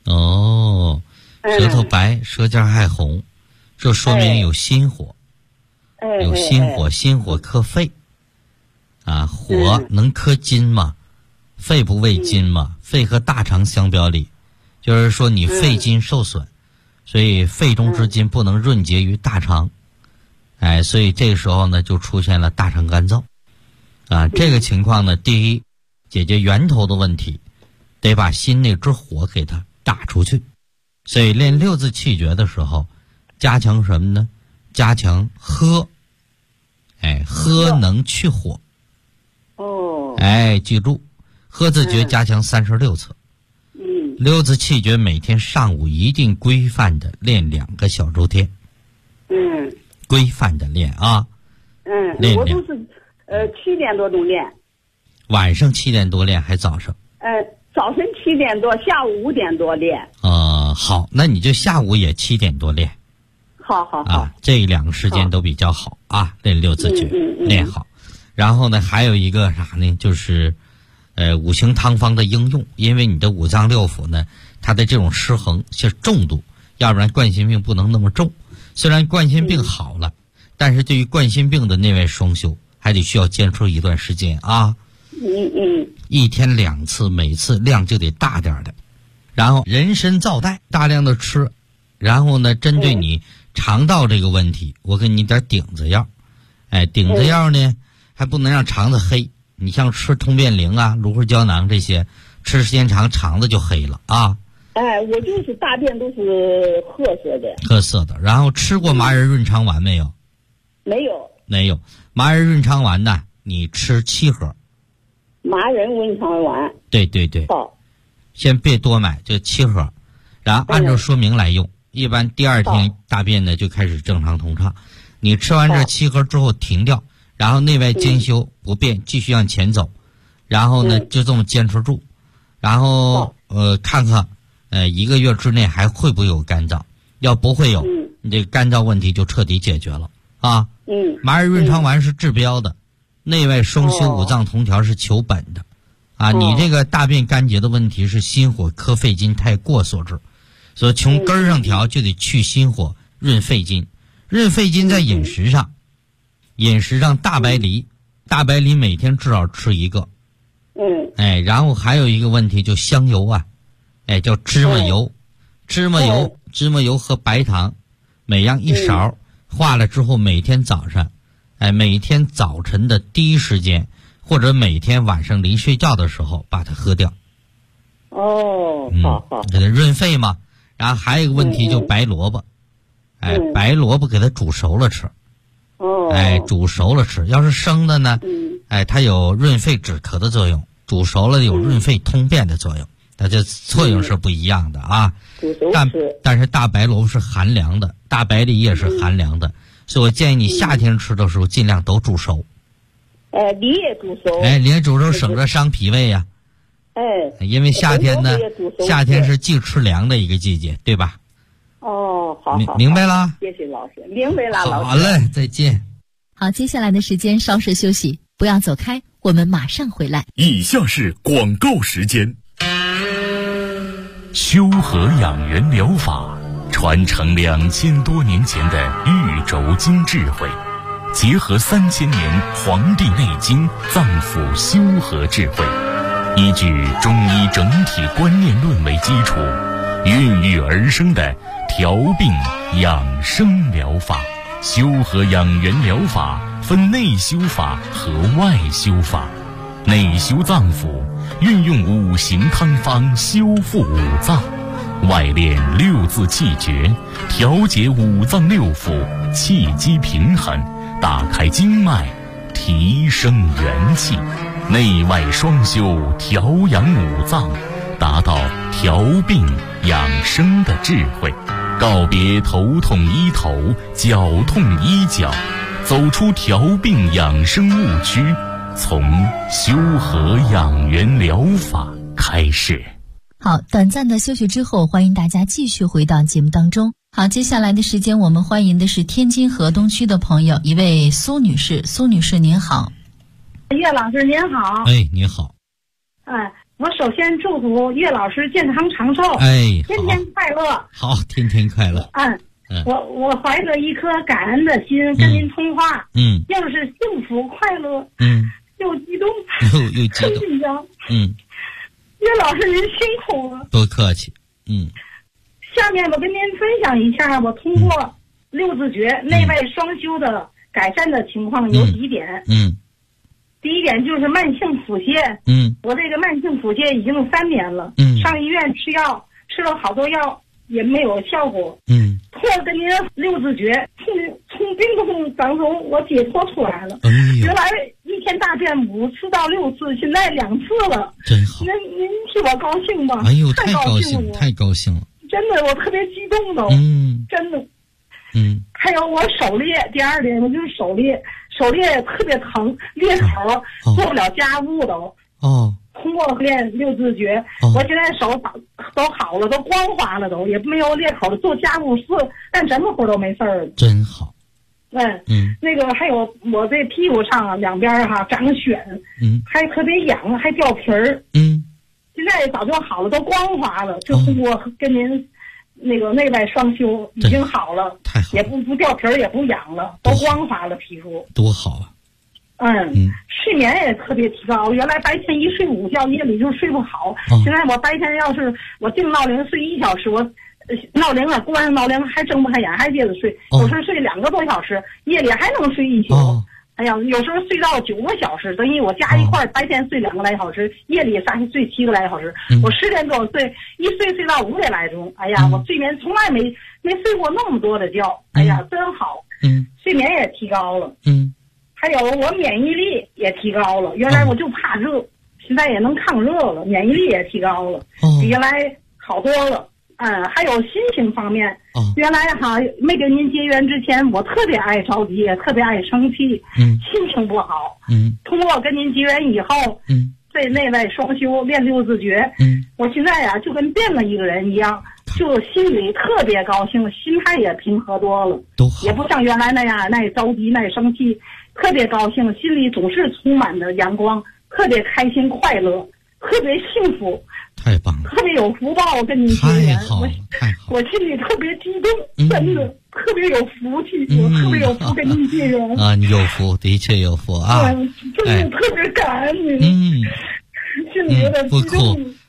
Speaker 4: 舌头白，舌尖还红，这说明有心火。有心火，心火克肺啊，火能克筋嘛，肺不为筋嘛，肺和大肠相表里，就是说你肺筋受损，所以肺中之筋不能润结于大肠，所以这个时候呢就出现了大肠干燥啊。这个情况呢，第一，解决源头的问题，得把心那只火给它打出去。所以练6字气诀的时候，加强什么呢？加强喝，喝能去火。记住，喝字诀加强36次。6字气诀每天上午一定规范的练2个小周天。规范的练啊。
Speaker 7: 我都是7点多钟练。
Speaker 4: 晚上7点多练还早上？
Speaker 7: 早晨7点多，下午5点多练。
Speaker 4: 好，那你就下午也7点多练。
Speaker 7: 好
Speaker 4: 这2个时间都比较好啊，练6字诀练好。然后呢，还有一个啥呢？就是五行汤方的应用，因为你的五脏六腑呢，它的这种失衡是重度，要不然冠心病不能那么重。虽然冠心病好了，但是对于冠心病的内外双修，还得需要坚持一段时间啊。1天2次，每次量就得大点的。然后人参皂苷大量的吃，然后呢，针对你肠道这个问题，我给你点顶子药。顶子药呢，还不能让肠子黑。你像吃通便灵啊、芦荟胶囊这些，吃时间长肠子就黑了啊。
Speaker 7: 我就是大便都是褐色的。然后吃过麻仁润肠丸没有？
Speaker 6: 没有。
Speaker 4: 没有。麻仁润肠丸呢，你吃7盒。
Speaker 6: 麻仁润肠丸。
Speaker 4: 对。
Speaker 6: 好。
Speaker 4: 先别多买，就7盒，然后按照说明来用。一般第2天大便呢就开始正常通畅。你吃完这7盒之后停掉，然后内外兼修不变，继续向前走。然后呢就这么坚持住，然后看看1个月之内还会不会有干燥，要不会有，你这个干燥问题就彻底解决了啊。麻仁润肠丸是治标的，内外双修五脏同调是求本的啊。你这个大便干结的问题是心火克肺经太过所致，所以从根上调就得去心火，润肺经。润肺经在饮食上，大白梨每天至少吃1个。然后还有一个问题就香油啊，叫芝麻油。芝麻油芝麻油和白糖，每样1勺，化了之后每天早上，每天早晨的第一时间，或者每天晚上临睡觉的时候把它喝掉。
Speaker 7: 好，
Speaker 4: 给它润肺嘛。然后还有一个问题就白萝卜，白萝卜给它煮熟了吃。煮熟了吃，要是生的呢，它有润肺止咳的作用，煮熟了有润肺通便的作用，它这作用是不一样的啊。但是大白萝卜是寒凉的，大白梨也是寒凉的，所以我建议你夏天吃的时候尽量都煮熟。
Speaker 7: 梨也煮熟。
Speaker 4: 梨也煮熟，省着伤脾胃呀。因为夏天呢，夏天是忌吃凉的一个季节，对吧？
Speaker 7: 好，
Speaker 4: 明白了。
Speaker 7: 谢谢老师，明白了，老师。
Speaker 4: 好嘞，再见。
Speaker 5: 好，接下来的时间稍事休息，不要走开，我们马上回来。
Speaker 2: 以下是广告时间。
Speaker 1: 修和养元疗法传承2000多年前的玉轴经智慧，结合3000年《黄帝内经》脏腑修和智慧，依据中医整体观念论为基础，孕育而生的调病养生疗法。修和养元疗法分内修法和外修法。内修脏腑，运用5行汤方修复5脏；外练6字气诀，调节5脏6腑，气机平衡，打开经脉，提升元气。内外双修，调养5脏，达到调病养生的智慧。告别头痛医头，脚痛医脚，走出调病养生误区，从修和养元疗法开始。
Speaker 5: 好，短暂的休息之后，欢迎大家继续回到节目当中。好，接下来的时间我们欢迎的是天津河东区的朋友，一位苏女士。苏女士您好。
Speaker 8: 岳老师您好。
Speaker 4: 你好。
Speaker 8: 我首先祝福岳老师健康长寿，天天快乐。
Speaker 4: 好，天天快乐。
Speaker 8: 我怀着一颗感恩的心跟您通话，又是幸福快乐，又激动，
Speaker 4: 又激动，
Speaker 8: 紧张。岳老师您辛苦了。
Speaker 4: 多客气。
Speaker 8: 下面我跟您分享一下我通过6字诀内外双修的改善的情况有几点。第一点就是慢性腹泻，我这个慢性腹泻已经3年了，上医院吃药，吃了好多药也没有效果。通过跟您6字诀，从病痛当中我解脱出来了。原来1天大便5次到6次，现在2次了。
Speaker 4: 真好。
Speaker 8: 您替我高兴吧？
Speaker 4: 太高兴了，太高兴了。
Speaker 8: 真的，我特别激动的。真的。还有我手裂，第2点我就是手裂特别疼，裂口做不了家务都。通过练6字诀，我现在手都好了，都光滑了，都也没有裂口了，做家务事干什么活都没事儿。
Speaker 4: 真好。
Speaker 8: 那个还有我这屁股上2边长癣，还特别痒，还掉皮儿。现在早就好了，都光滑了，就通过跟您那个内外双修已经好了，
Speaker 4: 太好了，
Speaker 8: 也不掉皮儿，也不痒了，都光滑了皮肤，
Speaker 4: 多好啊！
Speaker 8: 睡眠也特别提高，原来白天一睡午觉，夜里就睡不好。现在我白天要是我定闹铃睡1小时，我闹铃了关上闹铃还睁不开眼，还接着睡，有时候睡2个多小时，夜里还能睡1宿。哎呀，有时候睡到9个小时，等于我加一块白天睡2个来小时，夜里睡7个来小时。我10点多睡，一睡到5点来钟。哎呀，我睡眠从来没睡过那么多的觉。哎呀，真好。睡眠也提高了。还有我免疫力也提高了。原来我就怕热，现在也能抗热了，免疫力也提高了，比原来好多了。还有心情方面，原来没跟您结缘之前，我特别爱着急，也特别爱生气，心情不好。通过跟您结缘以后，这内外双修练6字诀，我现在就跟变了一个人一样，就心里特别高兴，心态也平和多了，也不像原来那样那着急那生气，特别高兴，心里总是充满着阳光，特别开心快乐，特别幸福。
Speaker 4: 太棒了，
Speaker 8: 特别有福报，我跟您结缘，我心里特别激动，真的特别有福气，我特别有福跟您结缘
Speaker 4: 你有福，的确有福啊！
Speaker 8: 真的特别感恩您，心里有点激动。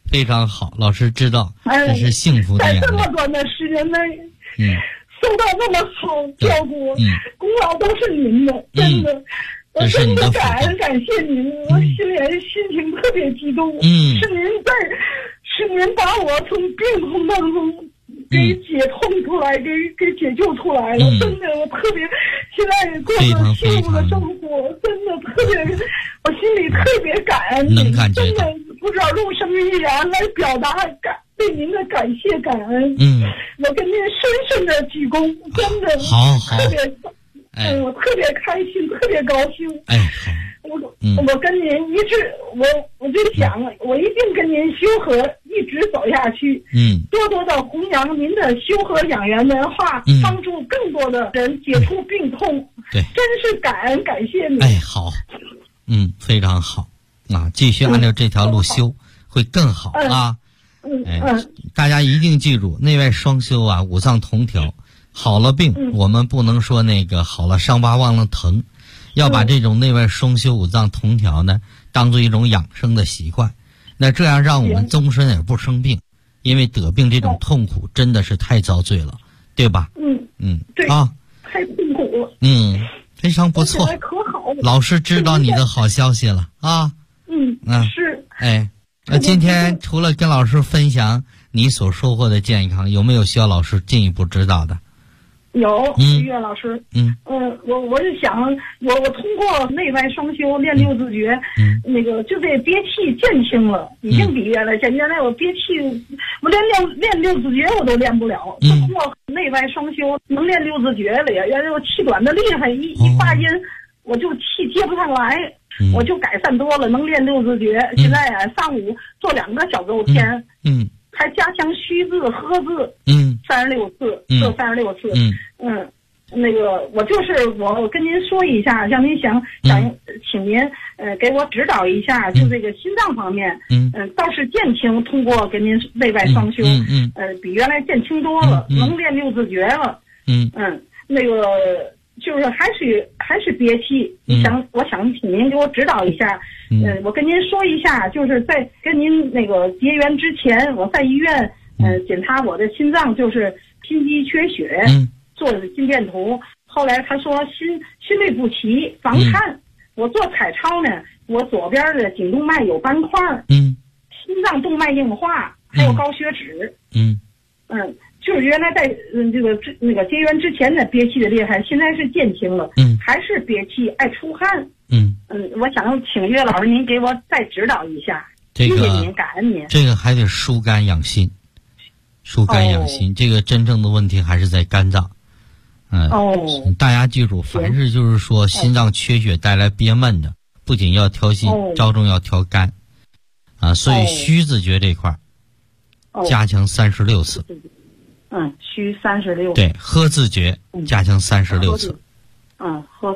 Speaker 4: 非常好，老师知道这是幸福的眼泪。
Speaker 8: 在这么短的时间内，受到那么好照顾，功劳都是您的，真的。我真的感谢您，我心情特别激动。是您把我从病痛当中给解痛出来，给解救出来了。真的，我特别现在过着幸福的生活，真的特别，我心里特别感恩您，真的不知道用什么语言来表达对您的感谢感恩。我跟您深深的鞠躬，真的
Speaker 4: 好
Speaker 8: 特别。我特别开心，特别高兴。我跟您一直，我就想，我一定跟您修和一直走下去。多多的弘扬您的修和养元文化，帮助更多的人解除病痛。
Speaker 4: 对，
Speaker 8: 真是感谢您。
Speaker 4: 好，非常好啊！继续按照这条路修，会更好啊。大家一定记住，内外双修啊，五脏同调。好了病，我们不能说那个好了伤疤忘了疼，要把这种内外双修五脏同调呢，当做一种养生的习惯。那这样让我们终身也不生病，因为得病这种痛苦真的是太遭罪了，对吧？
Speaker 8: 对
Speaker 4: 啊，
Speaker 8: 太痛苦了。
Speaker 4: 非常不错。老师知道你的好消息了啊。
Speaker 8: 是。
Speaker 4: 那今天除了跟老师分享你所收获的健康，有没有需要老师进一步指导的？
Speaker 8: 有，岳老师。我是想，我通过内外双修练六字诀，那个就这憋气减轻了，已经比原来减。原来我憋气，我练六字诀我都练不了，通过内外双修能练六字诀了呀。原来我气短的厉害，一发音我就气接不上来，我就改善多了，能练六字诀。现在上午做2个小周天，还加强虚字、喝字，36次，做36次。那个我跟您说一下，像您想请您给我指导一下，就这个心脏方面，倒是减轻，通过跟您内外双修，比原来减轻多了，能练六字诀了。那个就是还是憋气，我想请您给我指导一下。我跟您说一下，就是在跟您那个结缘之前，我在医院检查我的心脏，就是心肌缺血，做的心电图。后来他说心律不齐，房颤。我做彩超呢，我左边的颈动脉有斑块，心脏动脉硬化，还有高血脂。就是原来在那个结缘之前的憋气的厉害，现在是减轻了，还是憋气爱出汗。我想请岳老师您给我再指导一下，谢谢您，感恩您。
Speaker 4: 这个还得疏肝养心，这个真正的问题还是在肝脏。大家记住，凡是就是说心脏缺血带来憋闷的，不仅要调心，着重要调肝所以虚字诀这块加强36次。
Speaker 8: 虚36。
Speaker 4: 对，喝字诀加强36次。
Speaker 8: 喝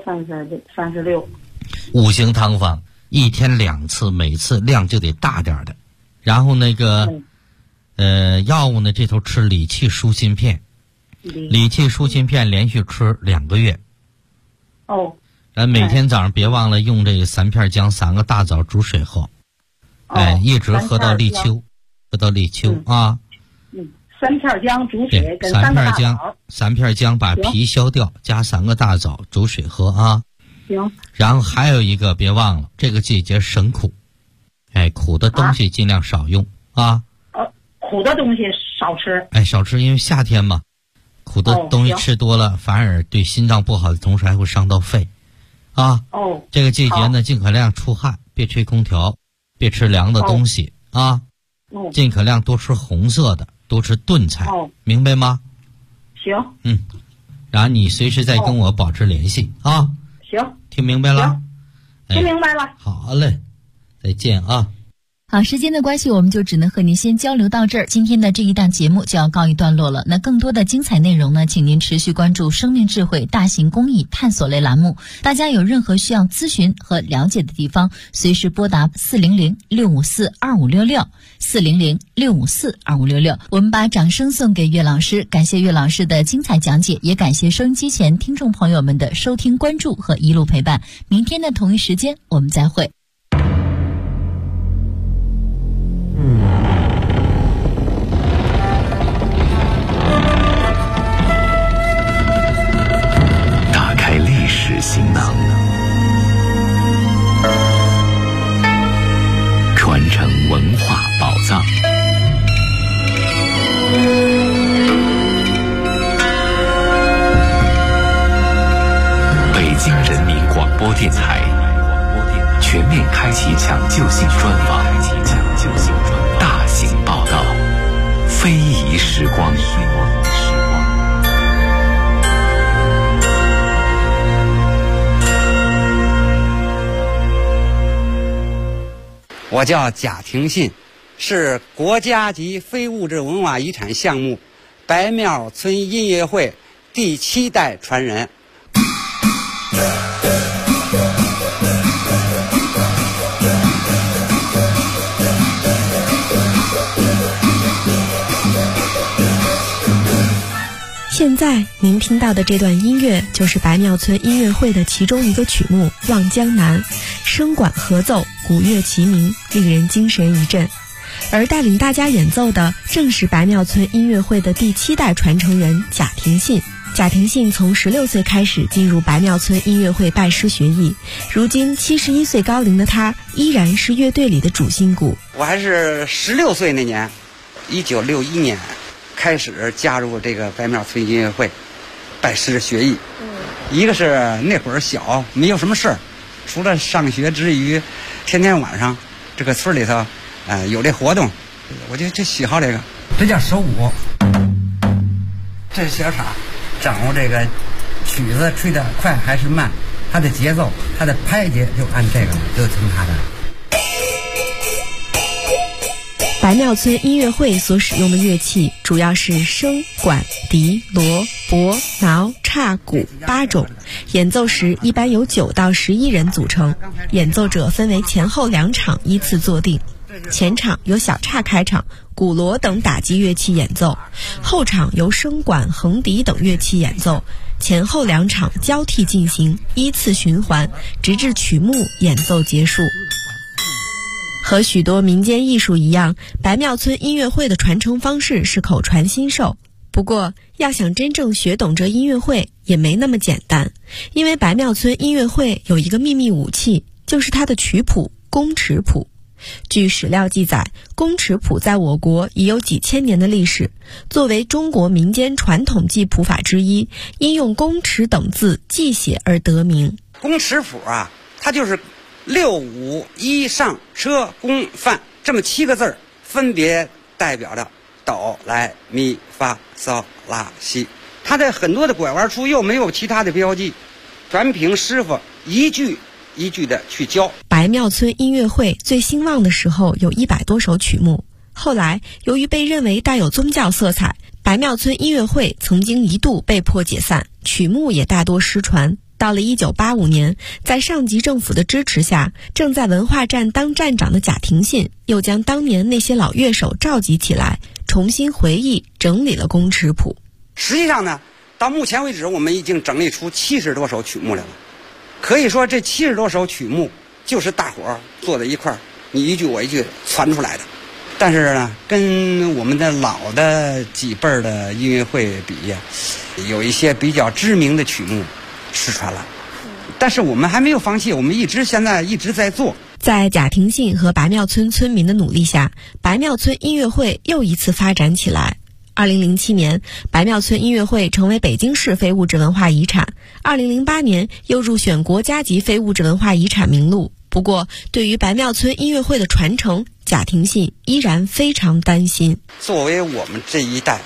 Speaker 8: 36。
Speaker 4: 五行汤方1天2次，每次量就得大点的。然后那个药物呢，这头吃理气舒心片，理气舒心片连续吃2个月。每天早上别忘了用这个3片姜3个大枣煮水喝。一直喝到立秋，啊。
Speaker 8: 3片姜煮水跟3个大枣
Speaker 4: ，3片姜把皮削掉，加3个大枣煮水喝啊。
Speaker 8: 行。
Speaker 4: 然后还有一个别忘了，这个季节省苦，苦的东西尽量少用啊。
Speaker 8: 苦的东西少吃。
Speaker 4: 少吃，因为夏天嘛，苦的东西吃多了，反而对心脏不好的同时还会伤到肺啊。这个季节呢，尽可量出汗，别吹空调，别吃凉的东西啊。尽可量多吃红色的，多吃炖菜，明白吗？
Speaker 8: 行。
Speaker 4: 然后你随时再跟我保持联系啊。
Speaker 8: 行。
Speaker 4: 听明白了？
Speaker 8: 听明白了。
Speaker 4: 好嘞，再见啊。
Speaker 5: 好，时间的关系，我们就只能和您先交流到这儿。今天的这一档节目就要告一段落了。那更多的精彩内容呢，请您持续关注生命智慧大型公益探索类栏目。大家有任何需要咨询和了解的地方，随时拨打400-654-2566，400-654-2566。我们把掌声送给岳老师，感谢岳老师的精彩讲解，也感谢收音机前听众朋友们的收听关注和一路陪伴。明天的同一时间我们再会。
Speaker 1: 非遗时光。
Speaker 9: 我叫贾廷信，是国家级非物质文化遗产项目白庙村音乐会第7代传人。
Speaker 10: 现在您听到的这段音乐就是白庙村音乐会的其中一个曲目《望江南》，声管合奏，鼓乐齐鸣，令人精神一振。而带领大家演奏的正是白庙村音乐会的第7代传承人贾廷信。贾廷信从16岁开始进入白庙村音乐会拜师学艺，如今71岁高龄的他依然是乐队里的主心骨。
Speaker 9: 我还是16岁那年，1961年开始加入这个白庙村音乐会，拜师学艺。一个是那会儿小，没有什么事儿，除了上学之余，天天晚上这个村里头，有这活动，我就喜好这个。这叫手鼓，这是小傻，掌握这个曲子吹得快还是慢，它的节奏，它的拍节就按这个，就听它的。
Speaker 10: 白庙村音乐会所使用的乐器主要是笙、管、笛、锣、钹、挠、叉、鼓8种，演奏时一般由9到11人组成，演奏者分为前后2场依次坐定。前场由小叉开场，鼓锣等打击乐器演奏，后场由笙管、横笛等乐器演奏，前后2场交替进行，依次循环，直至曲目演奏结束。和许多民间艺术一样，白庙村音乐会的传承方式是口传心授。不过，要想真正学懂这音乐会也没那么简单，因为白庙村音乐会有一个秘密武器，就是它的曲谱宫尺谱。据史料记载，宫尺谱在我国已有几千年的历史，作为中国民间传统记谱法之一，因用宫尺等字记写而得名。
Speaker 9: 宫尺谱啊，它就是6、5、1上车宫范这么7个字，分别代表着哆来咪发嗦拉西。它的很多的拐弯处又没有其他的标记，全凭师傅一句一句的去教。
Speaker 10: 白庙村音乐会最兴旺的时候有100多首曲目，后来由于被认为带有宗教色彩，白庙村音乐会曾经一度被迫解散，曲目也大多失传。到了1985年，在上级政府的支持下，正在文化站当站长的贾廷信又将当年那些老乐手召集起来，重新回忆整理了宫尺谱。
Speaker 9: 实际上呢，到目前为止我们已经整理出70多首曲目来了。可以说这70多首曲目就是大伙儿坐在一块儿，你一句我一句传出来的。但是呢，跟我们的老的几辈儿的音乐会比呀，有一些比较知名的曲目失传了，但是我们还没有放弃，我们现在一直在做。
Speaker 10: 在贾廷信和白庙村村民的努力下，白庙村音乐会又一次发展起来。2007年，白庙村音乐会成为北京市非物质文化遗产，2008年又入选国家级非物质文化遗产名录。不过，对于白庙村音乐会的传承，贾廷信依然非常担心。
Speaker 9: 作为我们这一代